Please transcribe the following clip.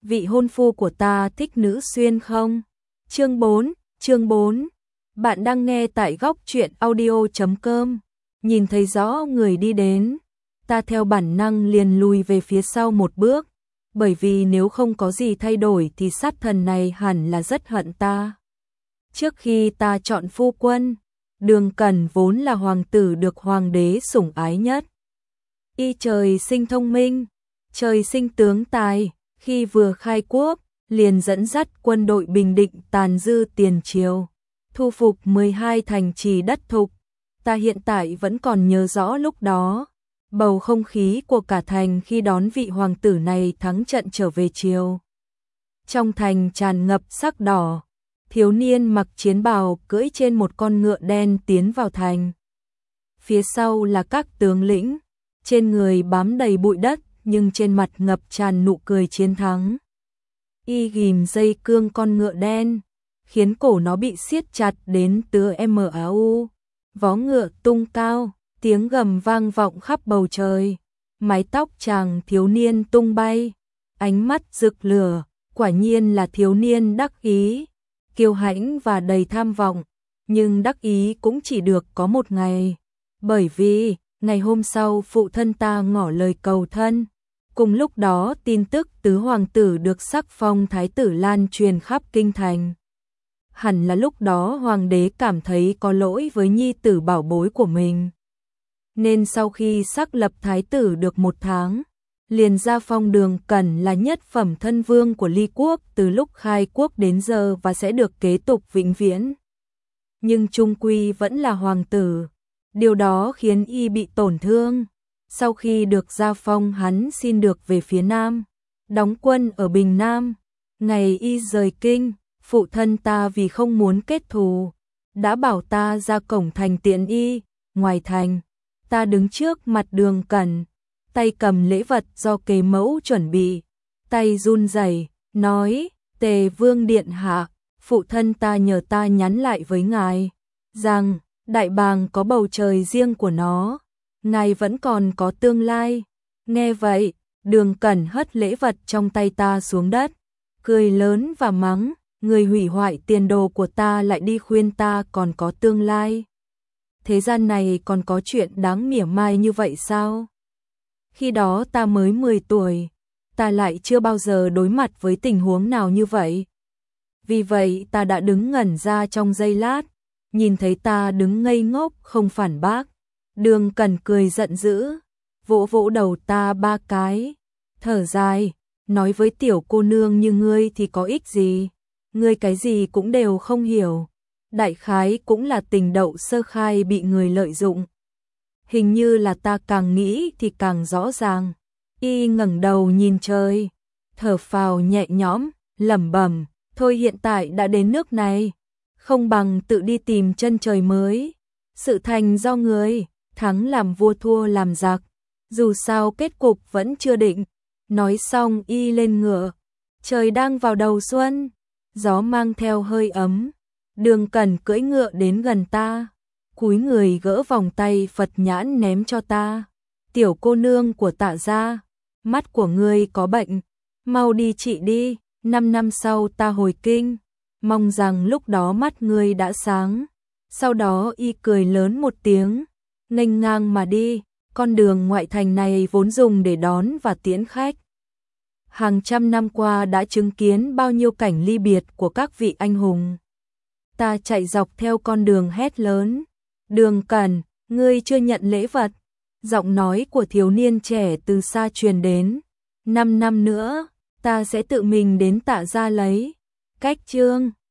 vị hôn phu của ta thích nữ xuyên không? Chương 4. Bạn đang nghe tại góc truyện audio.com. Nhìn thấy rõ người đi đến, ta theo bản năng liền lùi về phía sau một bước, bởi vì nếu không có gì thay đổi thì sát thần này hẳn là rất hận ta. Trước khi ta chọn phu quân, Đường Cẩn vốn là hoàng tử được hoàng đế sủng ái nhất. Y trời sinh thông minh, trời sinh tướng tài, khi vừa khai quốc, liền dẫn dắt quân đội bình định tàn dư tiền triều, thu phục 12 thành trì đất thục. Ta hiện tại vẫn còn nhớ rõ lúc đó, bầu không khí của cả thành khi đón vị hoàng tử này thắng trận trở về triều. Trong thành tràn ngập sắc đỏ, thiếu niên mặc chiến bào cưỡi trên một con ngựa đen tiến vào thành. Phía sau là các tướng lĩnh, trên người bám đầy bụi đất nhưng trên mặt ngập tràn nụ cười chiến thắng. Y ghim dây cương con ngựa đen, khiến cổ nó bị siết chặt đến tựa MAU. Vó ngựa tung cao, tiếng gầm vang vọng khắp bầu trời. Mái tóc chàng thiếu niên tung bay, ánh mắt rực lửa, quả nhiên là thiếu niên đắc ý, kiêu hãnh và đầy tham vọng. Nhưng đắc ý cũng chỉ được có một ngày, bởi vì ngày hôm sau phụ thân ta ngỏ lời cầu thân. Cùng lúc đó tin tức tứ hoàng tử được sắc phong thái tử lan truyền khắp kinh thành. Hẳn là lúc đó hoàng đế cảm thấy có lỗi với nhi tử bảo bối của mình, nên sau khi xác lập thái tử được 1 tháng, liền ra phong Đường Cẩn là nhất phẩm thân vương của Ly quốc từ lúc khai quốc đến giờ và sẽ được kế tục vĩnh viễn. Nhưng chung quy vẫn là hoàng tử, điều đó khiến y bị tổn thương. Sau khi được gia phong, hắn xin được về phía Nam, đóng quân ở Bình Nam. Ngày y rời kinh, phụ thân ta vì không muốn kết thù, đã bảo ta ra cổng thành tiễn y. Ngoài thành, ta đứng trước mặt Đường Cẩn, tay cầm lễ vật do kế mẫu chuẩn bị, tay run rẩy, nói: Tề vương điện hạ, phụ thân ta nhờ ta nhắn lại với ngài, rằng Đại Bàng có bầu trời riêng của nó, ngài vẫn còn có tương lai. Nghe vậy, Đường Cẩn hất lễ vật trong tay ta xuống đất, cười lớn và mắng: người hủy hoại tiền đồ của ta lại đi khuyên ta còn có tương lai. Thế gian này còn có chuyện đáng mỉa mai như vậy sao? Khi đó ta mới 10 tuổi, ta lại chưa bao giờ đối mặt với tình huống nào như vậy. Vì vậy ta đã đứng ngẩn ra trong giây lát, nhìn thấy ta đứng ngây ngốc không phản bác. Đường Cẩn cười giận dữ, vỗ vỗ đầu ta 3 cái, thở dài, nói: với tiểu cô nương như ngươi thì có ích gì, ngươi cái gì cũng đều không hiểu, đại khái cũng là tình đậu sơ khai bị người lợi dụng. Hình như là ta càng nghĩ thì càng rõ ràng. Y ngẩng đầu nhìn trời, thở phào nhẹ nhõm, lẩm bẩm: thôi hiện tại đã đến nước này, không bằng tự đi tìm chân trời mới. Sự thành do người, thắng làm vua thua làm giặc, dù sao kết cục vẫn chưa định. Nói xong y lên ngựa. Trời đang vào đầu xuân, gió mang theo hơi ấm. Đường Cẩn cưỡi ngựa đến gần ta, cúi người gỡ vòng tay Phật nhãn ném cho ta. Tiểu cô nương của Tạ gia, mắt của ngươi có bệnh, mau đi trị đi, 5 năm sau ta hồi kinh, mong rằng lúc đó mắt ngươi đã sáng. Sau đó y cười lớn một tiếng, nghênh ngang mà đi. Con đường ngoại thành này vốn dùng để đón và tiễn khách. Hàng trăm năm qua đã chứng kiến bao nhiêu cảnh ly biệt của các vị anh hùng. Ta chạy dọc theo con đường hét lớn: Đường Cẩn, ngươi chưa nhận lễ vật. Giọng nói của thiếu niên trẻ từ xa truyền đến: 5 năm nữa, ta sẽ tự mình đến Tạ gia lấy. Cách chương